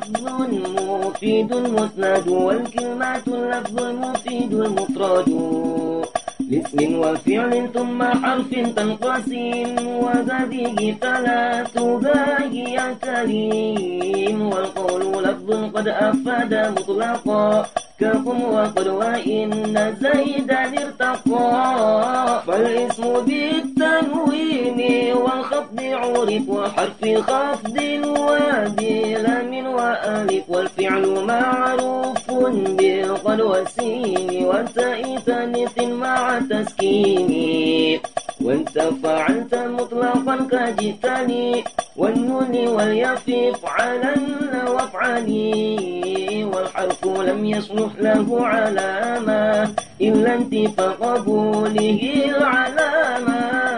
لفظ مفيد مسند، والكلمات اللفظ المفيد المفرد. لاسم وفعل ثم حرف تنقسم، وهذه ثلاث هي كريم. والقول لفظ قد أفاد مطلقا، كقم وقد وإن زيدا ارتقى. فالاسم بالتنوين والخفض عرف، وحرف خفض وبلام وألف. والفعل معروف بالقد والسين، والتاء تانيث مع تسكين. وانت فعلت مطلقا كجتني، والنون والياء افعلن وافعلي. والحرف لم يصلح له علامة، إلا انتفاء قبوله العلامة.